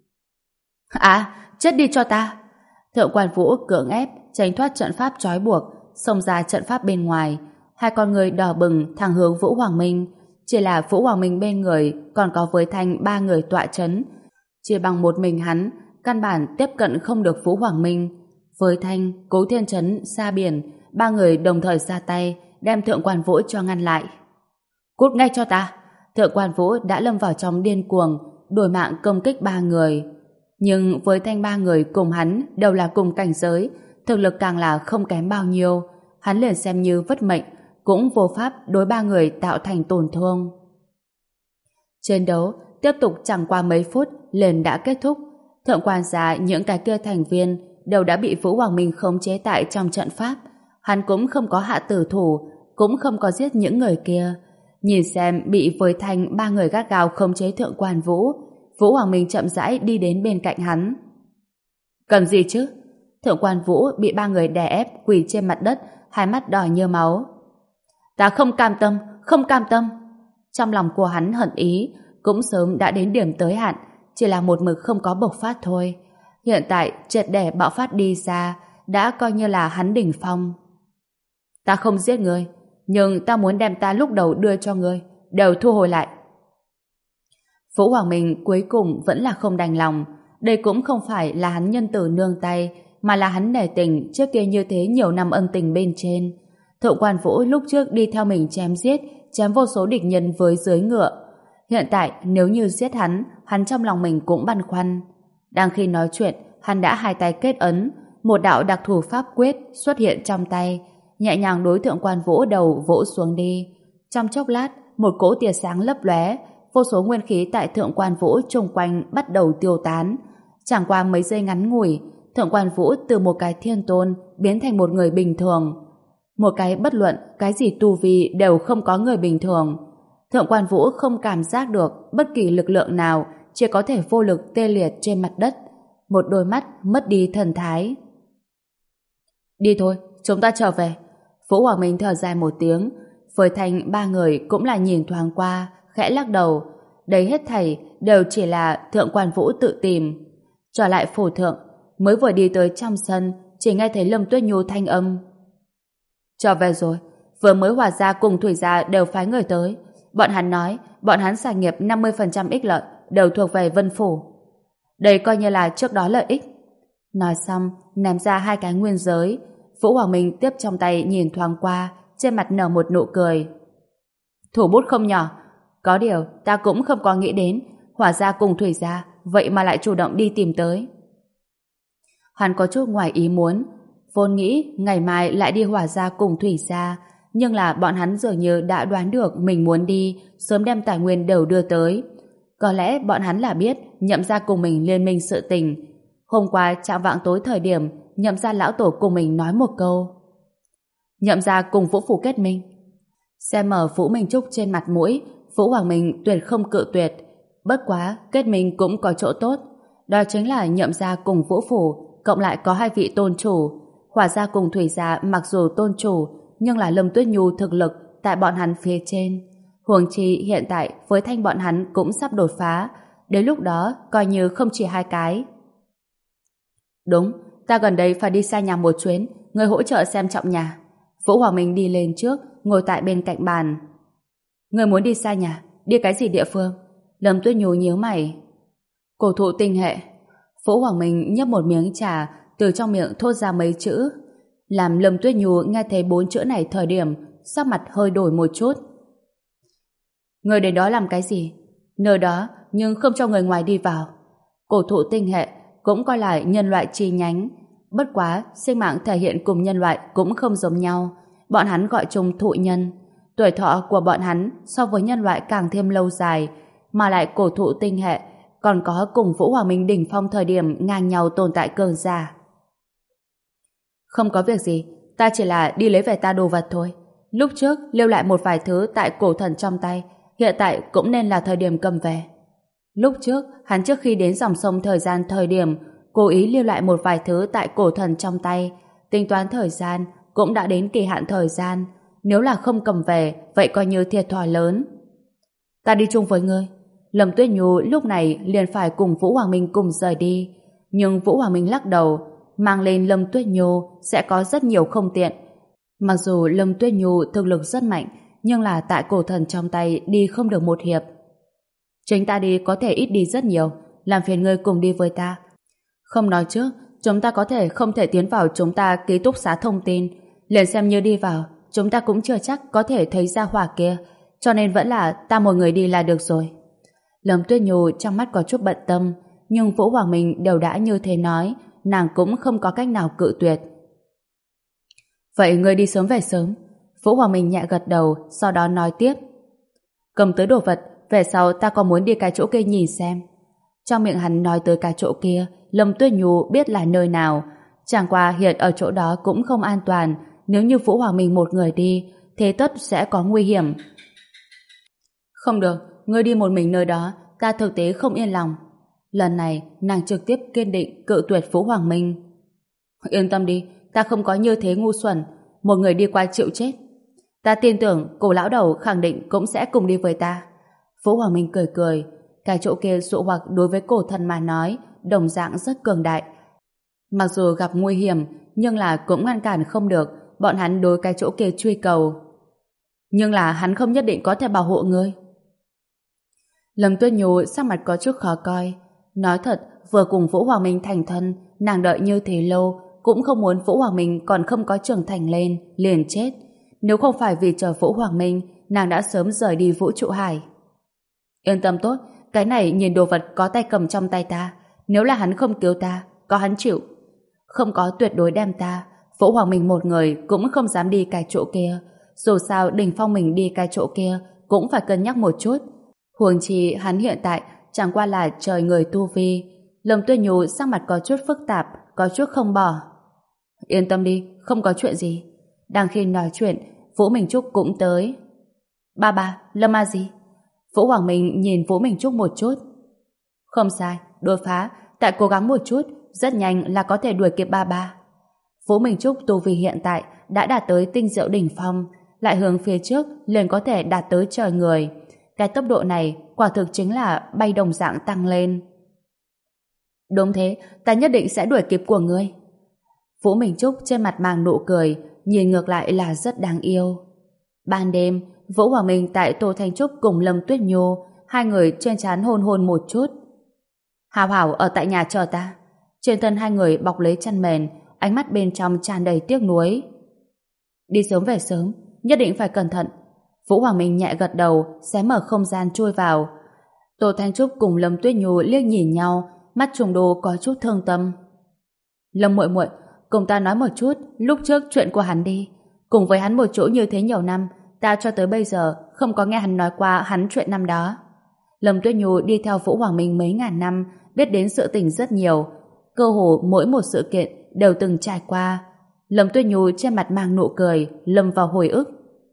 À, chết đi cho ta! Thượng quan Vũ cưỡng ép tránh thoát trận pháp trói buộc, xông ra trận pháp bên ngoài. Hai con người đỏ bừng thẳng hướng Vũ Hoàng Minh. Chỉ là Vũ Hoàng Minh bên người còn có với thanh ba người tọa chấn. Chỉ bằng một mình hắn, căn bản tiếp cận không được Vũ Hoàng Minh. Với thanh, Cố Thiên Chấn, Sa Biển, ba người đồng thời ra tay, đem Thượng quan Vũ cho ngăn lại. Cút ngay cho ta! Thượng quan Vũ đã lâm vào trong điên cuồng, đổi mạng công kích ba người. Nhưng với thanh ba người cùng hắn đều là cùng cảnh giới, thực lực càng là không kém bao nhiêu. Hắn liền xem như vất mệnh, cũng vô pháp đối ba người tạo thành tổn thương. Chiến đấu tiếp tục chẳng qua mấy phút liền đã kết thúc. Thượng quan gia những cái kia thành viên đều đã bị Vũ Hoàng Minh khống chế tại trong trận pháp. Hắn cũng không có hạ tử thủ, cũng không có giết những người kia. Nhìn xem bị với thanh ba người gắt gao khống chế Thượng quan Vũ, Vũ Hoàng Minh chậm rãi đi đến bên cạnh hắn. Cần gì chứ? Thượng quan Vũ bị ba người đè ép quỳ trên mặt đất, hai mắt đỏ như máu. Ta không cam tâm, không cam tâm. Trong lòng của hắn hận ý cũng sớm đã đến điểm tới hạn, chỉ là một mực không có bộc phát thôi. Hiện tại triệt để bạo phát đi ra, đã coi như là hắn đỉnh phong. Ta không giết ngươi, nhưng ta muốn đem ta lúc đầu đưa cho ngươi đều thu hồi lại. Vũ Hoàng Minh cuối cùng vẫn là không đành lòng. Đây cũng không phải là hắn nhân từ nương tay, mà là hắn nể tình trước kia như thế nhiều năm ân tình bên trên. Thượng quan Vũ lúc trước đi theo mình chém giết, chém vô số địch nhân với dưới ngựa. Hiện tại nếu như giết hắn, hắn trong lòng mình cũng băn khoăn. Đang khi nói chuyện, hắn đã hai tay kết ấn, một đạo đặc thù pháp quyết xuất hiện trong tay, nhẹ nhàng đối Thượng Quan Vũ đầu vỗ xuống đi. Trong chốc lát, một cỗ tia sáng lấp lóe, vô số nguyên khí tại Thượng Quan Vũ xung quanh bắt đầu tiêu tán. Chẳng qua mấy giây ngắn ngủi, Thượng Quan Vũ từ một cái thiên tôn biến thành một người bình thường. Một cái bất luận cái gì tu vi đều không có người bình thường. Thượng Quan Vũ không cảm giác được bất kỳ lực lượng nào, chỉ có thể vô lực tê liệt trên mặt đất. Một đôi mắt mất đi thần thái. Đi thôi, chúng ta trở về. Vũ Hoàng Minh thở dài một tiếng. Với Thanh ba người cũng là nhìn thoáng qua, khẽ lắc đầu. Đấy hết thảy đều chỉ là Thượng Quan Vũ tự tìm. Trở lại phủ thượng, mới vừa đi tới trong sân, chỉ nghe thấy Lâm Tuyết Nhu thanh âm. Trở về rồi, vừa mới Hòa gia cùng Thủy gia đều phái người tới. Bọn hắn nói, bọn hắn sản nghiệp năm mươi phần trăm ích lợi đều thuộc về Vân Phủ. Đây coi như là trước đó lợi ích. Nói xong, ném ra hai cái nguyên giới. Vũ Hoàng Minh tiếp trong tay nhìn thoáng qua, trên mặt nở một nụ cười. Thủ bút không nhỏ, có điều ta cũng không có nghĩ đến Hỏa gia cùng Thủy gia vậy mà lại chủ động đi tìm tới. Hắn có chút ngoài ý muốn, vốn nghĩ ngày mai lại đi Hỏa gia cùng Thủy gia, nhưng là bọn hắn dường như đã đoán được mình muốn đi, sớm đem tài nguyên đều đưa tới. Có lẽ bọn hắn là biết Nhậm gia cùng mình liên minh sự tình. Hôm qua chạng vạng tối thời điểm, Nhậm gia lão tổ cùng mình nói một câu. Nhậm gia cùng Vũ Phủ kết minh. Xem mở Vũ Minh Trúc trên mặt mũi, Vũ Hoàng Minh tuyệt không cự tuyệt. Bất quá, kết minh cũng có chỗ tốt. Đó chính là Nhậm gia cùng Vũ Phủ, cộng lại có hai vị tôn chủ. Hỏa gia cùng Thủy gia mặc dù tôn chủ, nhưng là Lâm Tuyết Nhu thực lực tại bọn hắn phía trên. Huống chi hiện tại với Thanh bọn hắn cũng sắp đột phá. Đến lúc đó, coi như không chỉ hai cái. Đúng, ta gần đây phải đi xa nhà một chuyến, người hỗ trợ xem trọng nhà. Vũ Hoàng Minh đi lên trước, ngồi tại bên cạnh bàn. Người muốn đi xa nhà, đi cái gì địa phương? Lâm Tuyết Nhu nhíu mày. Cổ thụ tinh hệ. Vũ Hoàng Minh nhấp một miếng trà, từ trong miệng thốt ra mấy chữ. Làm Lâm Tuyết Nhu nghe thấy bốn chữ này thời điểm, sắc mặt hơi đổi một chút. Người đến đó làm cái gì? Nơi đó, nhưng không cho người ngoài đi vào. Cổ thụ tinh hệ cũng coi là nhân loại chi nhánh. Bất quá, sinh mạng thể hiện cùng nhân loại cũng không giống nhau. Bọn hắn gọi chung thụ nhân. Tuổi thọ của bọn hắn so với nhân loại càng thêm lâu dài, mà lại cổ thụ tinh hệ còn có cùng Vũ Hoàng Minh đỉnh phong thời điểm ngang nhau tồn tại cường giả. Không có việc gì, ta chỉ là đi lấy về ta đồ vật thôi. Lúc trước lưu lại một vài thứ tại cổ thần trong tay, hiện tại cũng nên là thời điểm cầm về. Lúc trước, hắn trước khi đến dòng sông thời gian thời điểm, cố ý lưu lại một vài thứ tại cổ thần trong tay, tính toán thời gian, cũng đã đến kỳ hạn thời gian. Nếu là không cầm về, vậy coi như thiệt thòi lớn. Ta đi chung với ngươi. Lâm Tuyết Nhu lúc này liền phải cùng Vũ Hoàng Minh cùng rời đi. Nhưng Vũ Hoàng Minh lắc đầu, mang lên Lâm Tuyết Nhu sẽ có rất nhiều không tiện. Mặc dù Lâm Tuyết Nhu thực lực rất mạnh, nhưng là tại cổ thần trong tay đi không được một hiệp. Chính ta đi có thể ít đi rất nhiều, làm phiền ngươi cùng đi với ta. Không nói trước, chúng ta có thể không thể tiến vào chúng ta ký túc xá thông tin, liền xem như đi vào, chúng ta cũng chưa chắc có thể thấy ra hỏa kia, cho nên vẫn là ta một người đi là được rồi. Lâm Tuyết Nhu trong mắt có chút bận tâm, nhưng Vũ Hoàng Minh đều đã như thế nói, nàng cũng không có cách nào cự tuyệt. Vậy ngươi đi sớm về sớm. Vũ Hoàng Minh nhẹ gật đầu, sau đó nói tiếp. Cầm tới đồ vật, về sau ta có muốn đi cái chỗ kia nhìn xem. Trong miệng hắn nói tới cái chỗ kia, Lâm Tuyết Nhu biết là nơi nào. Chẳng qua hiện ở chỗ đó cũng không an toàn, nếu như Vũ Hoàng Minh một người đi, thế tất sẽ có nguy hiểm. Không được, ngươi đi một mình nơi đó, ta thực tế không yên lòng. Lần này, nàng trực tiếp kiên định cự tuyệt Vũ Hoàng Minh. Yên tâm đi, ta không có như thế ngu xuẩn, một người đi qua chịu chết. Ta tin tưởng cổ lão đầu khẳng định cũng sẽ cùng đi với ta. Vũ Hoàng Minh cười cười, cái chỗ kia dụ hoặc đối với cổ thần mà nói, đồng dạng rất cường đại. Mặc dù gặp nguy hiểm, nhưng là cũng ngăn cản không được bọn hắn đối cái chỗ kia truy cầu. Nhưng là hắn không nhất định có thể bảo hộ ngươi. Lâm Tuyết Nhu sắc mặt có chút khó coi. Nói thật, vừa cùng Vũ Hoàng Minh thành thân, nàng đợi như thế lâu, cũng không muốn Vũ Hoàng Minh còn không có trưởng thành lên, liền chết. Nếu không phải vì chờ Vũ Hoàng Minh, nàng đã sớm rời đi vũ trụ hải. Yên tâm tốt, cái này nhìn đồ vật có tay cầm trong tay ta. Nếu là hắn không cứu ta, có hắn chịu. Không có tuyệt đối đem ta. Vũ Hoàng Minh một người cũng không dám đi cái chỗ kia. Dù sao Đình Phong mình đi cái chỗ kia cũng phải cân nhắc một chút. Huống chi hắn hiện tại chẳng qua là trời người tu vi. Lâm Tuyết Nhu sắc mặt có chút phức tạp, có chút không bỏ. Yên tâm đi, không có chuyện gì. Đang khi nói chuyện, Vũ Minh Trúc cũng tới. Ba ba, Lâm A gì? Vũ Hoàng Minh nhìn Vũ Minh Trúc một chút. Không sai, đột phá, tại cố gắng một chút, rất nhanh là có thể đuổi kịp ba ba. Vũ Minh Trúc tu vi hiện tại đã đạt tới tinh diệu đỉnh phong, lại hướng phía trước liền có thể đạt tới trời người. Cái tốc độ này quả thực chính là bay đồng dạng tăng lên. Đúng thế, ta nhất định sẽ đuổi kịp của ngươi. Vũ Minh Trúc trên mặt mang nụ cười, nhìn ngược lại là rất đáng yêu. Ban đêm, Vũ Hoàng Minh tại Tô Thanh Trúc cùng Lâm Tuyết Nhu, hai người trên trán hôn hôn một chút. Hảo Hảo ở tại nhà chờ ta. Trên thân hai người bọc lấy chăn mền, ánh mắt bên trong tràn đầy tiếc nuối. Đi sớm về sớm, nhất định phải cẩn thận. Vũ Hoàng Minh nhẹ gật đầu, xé mở không gian chui vào. Tô Thanh Trúc cùng Lâm Tuyết Nhu liếc nhìn nhau, mắt trùng đô có chút thương tâm. Lâm muội muội, cùng ta nói một chút lúc trước chuyện của hắn đi. Cùng với hắn một chỗ như thế nhiều năm, ta cho tới bây giờ không có nghe hắn nói qua hắn chuyện năm đó. Lâm Tuyết Nhu đi theo Vũ Hoàng Minh mấy ngàn năm, biết đến sự tình rất nhiều. Cơ hồ mỗi một sự kiện đều từng trải qua. Lâm Tuyết Nhu trên mặt mang nụ cười, lâm vào hồi ức.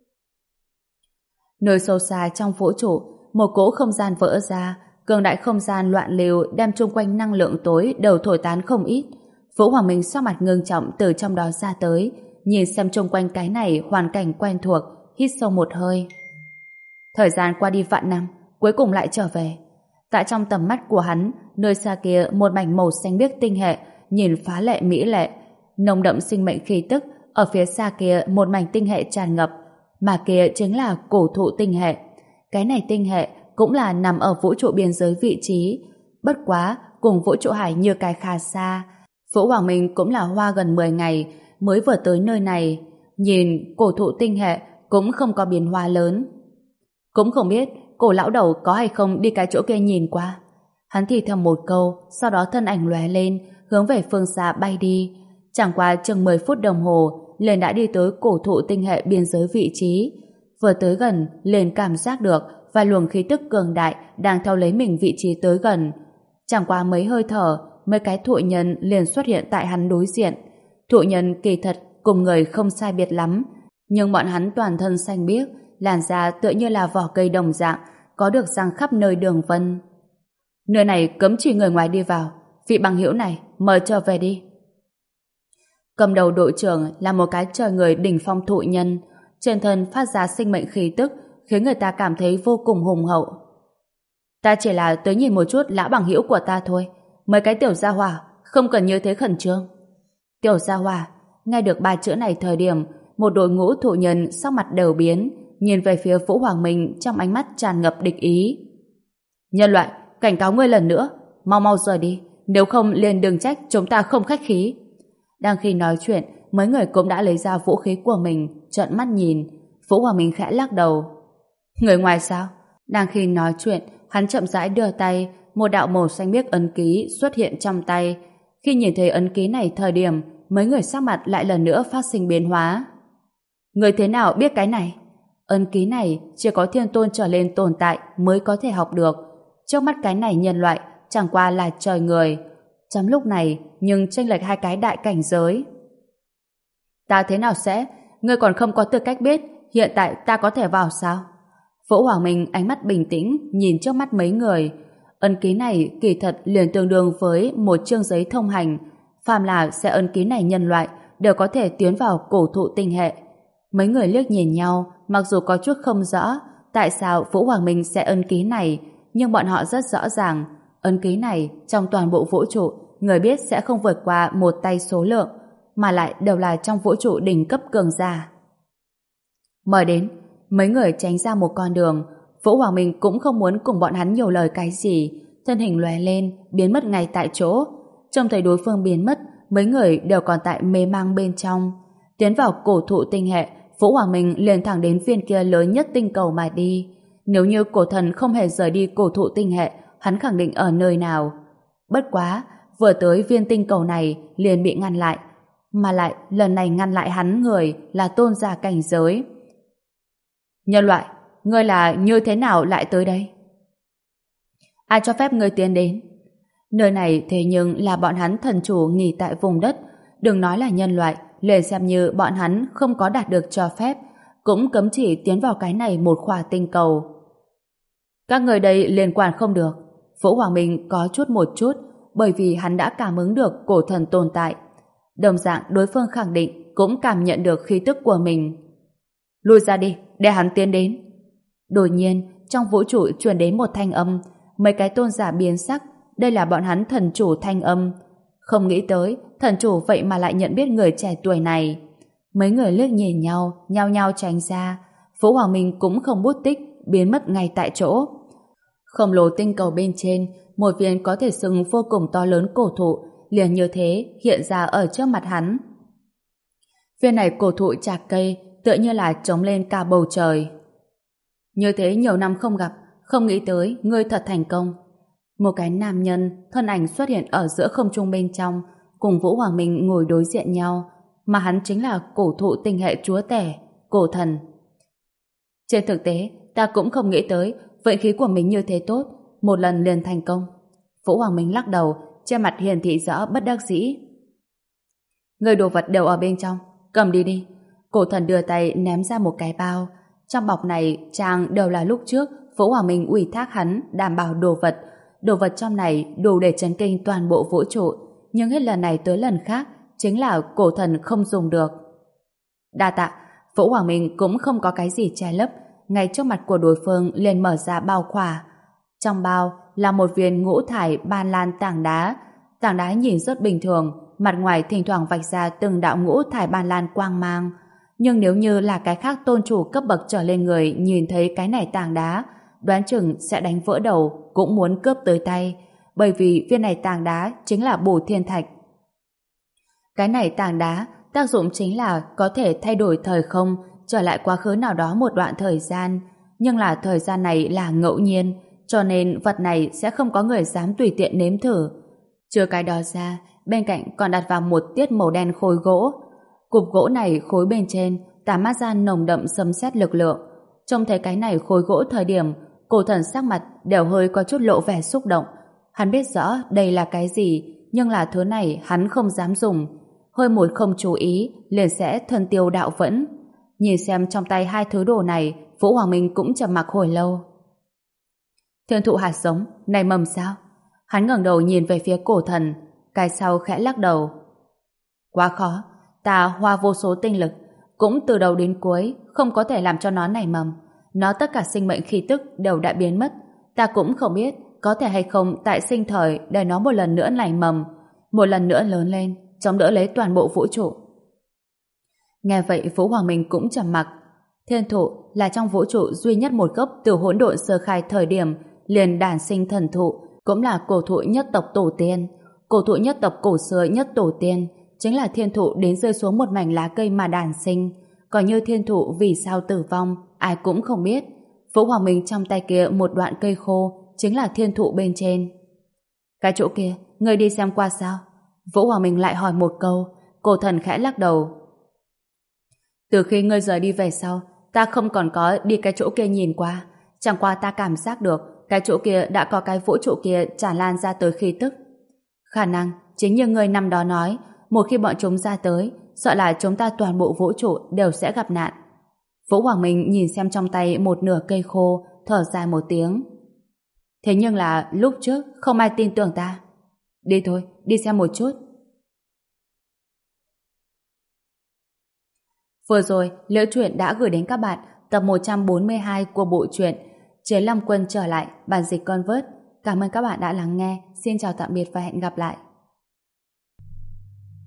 Nơi sâu xa trong vũ trụ, một cỗ không gian vỡ ra, cường đại không gian loạn lưu đem chung quanh năng lượng tối đều thổi tán không ít. Vũ Hoàng Minh sắc mặt ngưng trọng từ trong đó ra tới, nhìn xem chung quanh cái này hoàn cảnh quen thuộc, hít sâu một hơi. Thời gian qua đi vạn năm, cuối cùng lại trở về. Tại trong tầm mắt của hắn, nơi xa kia một mảnh màu xanh biếc tinh hệ, nhìn phá lệ mỹ lệ, nồng đậm sinh mệnh khí tức. Ở phía xa kia một mảnh tinh hệ tràn ngập, mà kia chính là cổ thụ tinh hệ. Cái này tinh hệ cũng là nằm ở vũ trụ biên giới vị trí, bất quá cùng vũ trụ hải như cái khá xa. Vũ Hoàng Minh cũng là hoa gần mười ngày mới vừa tới nơi này, nhìn cổ thụ tinh hệ cũng không có biến hóa lớn. Cũng không biết cổ lão đầu có hay không đi cái chỗ kia nhìn qua. Hắn thì thầm một câu, sau đó thân ảnh lóe lên, hướng về phương xa bay đi. Chẳng qua chừng mười phút đồng hồ, liền đã đi tới cổ thụ tinh hệ biên giới vị trí. Vừa tới gần, liền cảm giác được vài luồng khí tức cường đại đang theo lấy mình vị trí tới gần. Chẳng qua mấy hơi thở, mấy cái thụ nhân liền xuất hiện tại hắn đối diện. Thụ nhân kỳ thật cùng người không sai biệt lắm, nhưng bọn hắn toàn thân xanh biếc, làn da tựa như là vỏ cây đồng dạng, có được răng khắp nơi đường vân. Nơi này cấm chỉ người ngoài đi vào, vị bằng hữu này mời trở về đi. Cầm đầu đội trưởng là một cái trời người đỉnh phong thụ nhân, trên thân phát ra sinh mệnh khí tức, khiến người ta cảm thấy vô cùng hùng hậu. Ta chỉ là tới nhìn một chút lão bằng hữu của ta thôi, mấy cái tiểu gia hỏa không cần như thế khẩn trương. Tiểu gia hỏa, nghe được ba chữ này thời điểm, một đội ngũ thụ nhân sắc mặt đều biến, nhìn về phía Vũ Hoàng Minh trong ánh mắt tràn ngập địch ý. Nhân loại, cảnh cáo ngươi lần nữa, mau mau rời đi, nếu không liền đừng trách chúng ta không khách khí. Đang khi nói chuyện, mấy người cũng đã lấy ra vũ khí của mình, trợn mắt nhìn. Vũ Hoàng Minh khẽ lắc đầu. Người ngoài sao? Đang khi nói chuyện, hắn chậm rãi đưa tay, một đạo màu xanh biếc ấn ký xuất hiện trong tay. Khi nhìn thấy ấn ký này thời điểm, mấy người sắc mặt lại lần nữa phát sinh biến hóa. Người thế nào biết cái này? Ấn ký này chỉ có thiên tôn trở lên tồn tại mới có thể học được. Trước mắt cái này nhân loại chẳng qua là trời người. Trong lúc này, nhưng chênh lệch hai cái đại cảnh giới. Ta thế nào sẽ? Ngươi còn không có tư cách biết, hiện tại ta có thể vào sao? Vũ Hoàng Minh ánh mắt bình tĩnh nhìn trước mắt mấy người. Ấn ký này kỳ thật liền tương đương với một chương giấy thông hành. Phàm là sẽ ấn ký này nhân loại đều có thể tiến vào cổ thụ tinh hệ. Mấy người liếc nhìn nhau, mặc dù có chút không rõ tại sao Vũ Hoàng Minh sẽ ấn ký này, nhưng bọn họ rất rõ ràng ấn ký này trong toàn bộ vũ trụ người biết sẽ không vượt qua một tay số lượng, mà lại đều là trong vũ trụ đỉnh cấp cường giả. Mời đến, mấy người tránh ra một con đường. Vũ Hoàng Minh cũng không muốn cùng bọn hắn nhiều lời cái gì, thân hình lóe lên biến mất ngay tại chỗ. Trông thấy đối phương biến mất, mấy người đều còn tại mê mang bên trong. Tiến vào cổ thụ tinh hệ, Vũ Hoàng Minh liền thẳng đến viên kia lớn nhất tinh cầu mà đi. Nếu như cổ thần không hề rời đi cổ thụ tinh hệ, hắn khẳng định ở nơi nào. Bất quá, vừa tới viên tinh cầu này liền bị ngăn lại. mà lại lần này ngăn lại hắn người là tôn giả cảnh giới. Nhân loại, ngươi là như thế nào lại tới đây? Ai cho phép ngươi tiến đến? Nơi này thế nhưng là bọn hắn thần chủ nghỉ tại vùng đất, đừng nói là nhân loại, liền xem như bọn hắn không có đạt được cho phép, cũng cấm chỉ tiến vào cái này một khỏa tinh cầu. Các người đây liên quan không được. Vũ Hoàng Minh có chút một chút, bởi vì hắn đã cảm ứng được cổ thần tồn tại. Đồng dạng đối phương khẳng định cũng cảm nhận được khí tức của mình. Lui ra đi, để hắn tiến đến. Đột nhiên, trong vũ trụ truyền đến một thanh âm, mấy cái tôn giả biến sắc, đây là bọn hắn thần chủ thanh âm. Không nghĩ tới, thần chủ vậy mà lại nhận biết người trẻ tuổi này. Mấy người liếc nhìn nhau, nhao nhao tránh ra. Vũ Hoàng Minh cũng không bút tích, biến mất ngay tại chỗ. Khổng lồ tinh cầu bên trên, một viên có thể xưng vô cùng to lớn cổ thụ, liền như thế hiện ra ở trước mặt hắn. Viên này cổ thụ chạc cây, tựa như là trống lên cả bầu trời. Như thế nhiều năm không gặp, không nghĩ tới ngươi thật thành công. Một cái nam nhân, thân ảnh xuất hiện ở giữa không trung bên trong, cùng Vũ Hoàng Minh ngồi đối diện nhau, mà hắn chính là cổ thụ tinh hệ chúa tể, cổ thần. Trên thực tế, ta cũng không nghĩ tới vận khí của mình như thế tốt, một lần liền thành công. Vũ Hoàng Minh lắc đầu, trên mặt hiển thị rõ bất đắc dĩ. Người đồ vật đều ở bên trong, cầm đi đi. Cổ thần đưa tay ném ra một cái bao. Trong bọc này trang đều là lúc trước Vũ Hoàng Minh ủy thác hắn đảm bảo đồ vật. Đồ vật trong này đủ để chấn kinh toàn bộ vũ trụ, nhưng hết lần này tới lần khác chính là cổ thần không dùng được. Đa tạ. Vũ Hoàng Minh cũng không có cái gì che lấp, ngay trước mặt của đối phương liền mở ra bao khỏa. Trong bao là một viên ngũ thải ban lan tảng đá. Tảng đá nhìn rất bình thường, mặt ngoài thỉnh thoảng vạch ra từng đạo ngũ thải ban lan quang mang. Nhưng nếu như là cái khác tôn chủ cấp bậc trở lên người nhìn thấy cái này tảng đá, đoán chừng sẽ đánh vỡ đầu, cũng muốn cướp tới tay, bởi vì viên này tảng đá chính là bổ thiên thạch. Cái này tảng đá tác dụng chính là có thể thay đổi thời không, trở lại quá khứ nào đó một đoạn thời gian, nhưng là thời gian này là ngẫu nhiên, cho nên vật này sẽ không có người dám tùy tiện nếm thử. Trừ cái đó ra, bên cạnh còn đặt vào một tiết màu đen khối gỗ. Cục gỗ này khối bên trên tản mát ra nồng đậm sấm sét lực lượng. Trông thấy cái này khối gỗ thời điểm, cổ thần sắc mặt đều hơi có chút lộ vẻ xúc động. Hắn biết rõ đây là cái gì, nhưng là thứ này hắn không dám dùng. Hơi một không chú ý, liền sẽ thân tiêu đạo vẫn. Nhìn xem trong tay hai thứ đồ này, Vũ Hoàng Minh cũng trầm mặc hồi lâu. Thiên thụ hạt giống, này mầm sao? Hắn ngẩng đầu nhìn về phía cổ thần, cái sau khẽ lắc đầu. Quá khó, ta hoa vô số tinh lực, cũng từ đầu đến cuối không có thể làm cho nó nảy mầm. Nó tất cả sinh mệnh khí tức đều đã biến mất. Ta cũng không biết có thể hay không tại sinh thời để nó một lần nữa nảy mầm, một lần nữa lớn lên, chống đỡ lấy toàn bộ vũ trụ. Nghe vậy Vũ Hoàng Minh cũng trầm mặc. Thiên thụ là trong vũ trụ duy nhất một gốc từ hỗn độn sơ khai thời điểm liền đản sinh thần thụ, cũng là cổ thụ nhất tộc tổ tiên. Cổ thụ nhất tộc cổ xưa nhất tổ tiên chính là thiên thụ đến rơi xuống một mảnh lá cây mà đản sinh. Còn như thiên thụ vì sao tử vong, ai cũng không biết. Vũ Hoàng Minh trong tay kia một đoạn cây khô chính là thiên thụ bên trên. Cái chỗ kia, ngươi đi xem qua sao? Vũ Hoàng Minh lại hỏi một câu. Cổ thần khẽ lắc đầu. Từ khi ngươi rời đi về sau, ta không còn có đi cái chỗ kia nhìn qua. Chẳng qua ta cảm giác được cái chỗ kia đã có cái vũ trụ kia tràn lan ra tới khí tức. Khả năng chính như ngươi năm đó nói, một khi bọn chúng ra tới, sợ là chúng ta toàn bộ vũ trụ đều sẽ gặp nạn. Vũ Hoàng Minh nhìn xem trong tay một nửa cây khô, thở dài một tiếng. Thế nhưng là lúc trước không ai tin tưởng ta. Đi thôi, đi xem một chút. Vừa rồi, Liễu Truyện đã gửi đến các bạn tập một trăm bốn mươi hai của bộ truyện Chiến Long Quân trở lại, bản dịch Convert. Cảm ơn các bạn đã lắng nghe. Xin chào tạm biệt và hẹn gặp lại.